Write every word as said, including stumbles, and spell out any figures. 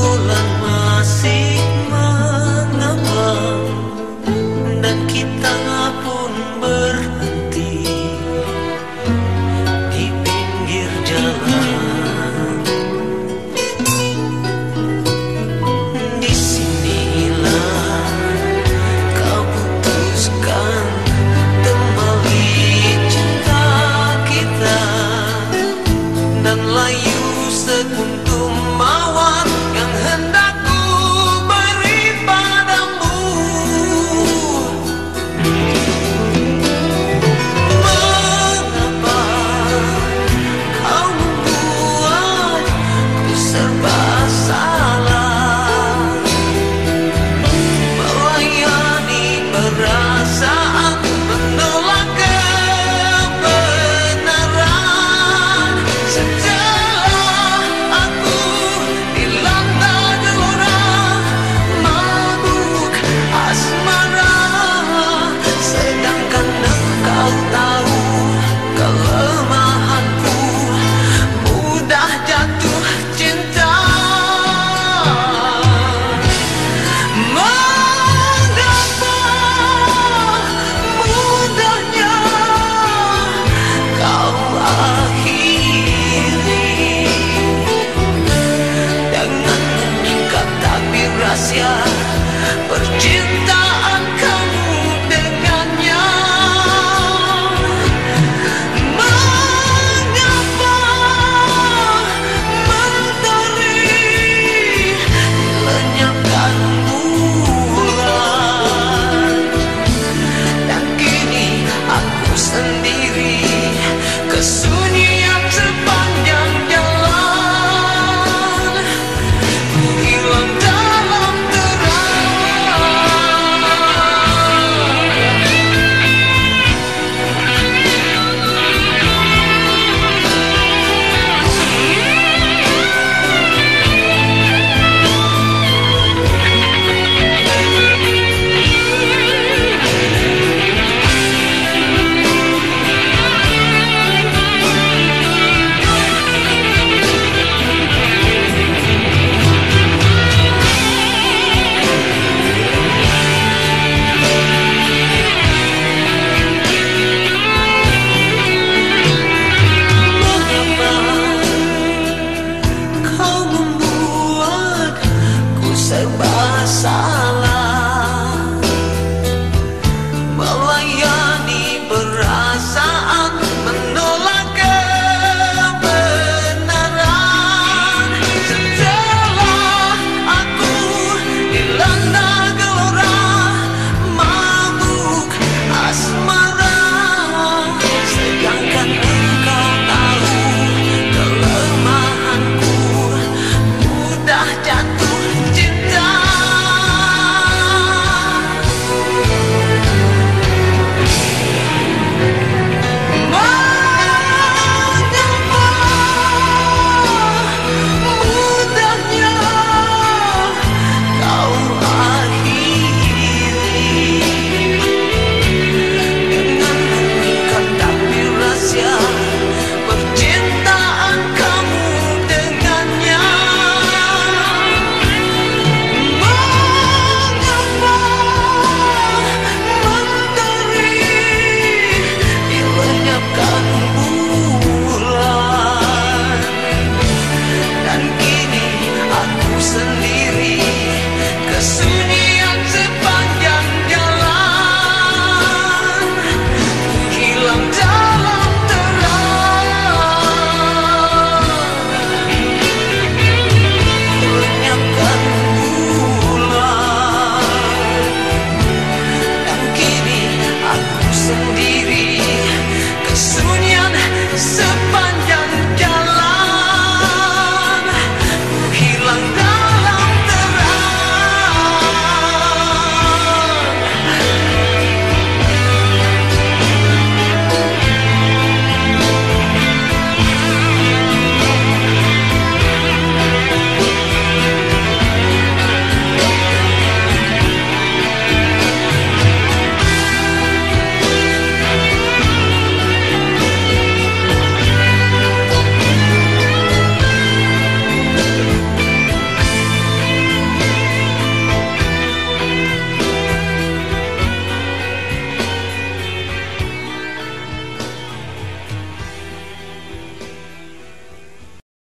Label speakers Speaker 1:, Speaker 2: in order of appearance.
Speaker 1: bulan masih mengambang dan kita pun berhenti di pinggir jalan. Disinilah kau putuskan kembali cinta kita dan layu sekuntum mawar yang hendak ku beri padamu. Mengapa kau membuatku serba salah, melayani perasaan, menolak kebenaran. Setelah aku dilanda gelora mabuk asmara, sedangkan engkau tahu kelemahanku, mudah jatuh cinta. Mengapa mudahnya kau akhiri dengan mengikat takdir rahasia percintaan kamu dengannya? Mengapa mentari dilenyapkan bulan dan kini aku sendiri kesunyian sepanjang jalan, ku hilang dalam mengapa kau membuatku serba salah, melayani perasaan, menolak kebenaran. Setelah aku dilanda gelora mabuk asmara, sedangkan engkau tahu kelemahanku, mudah jatuh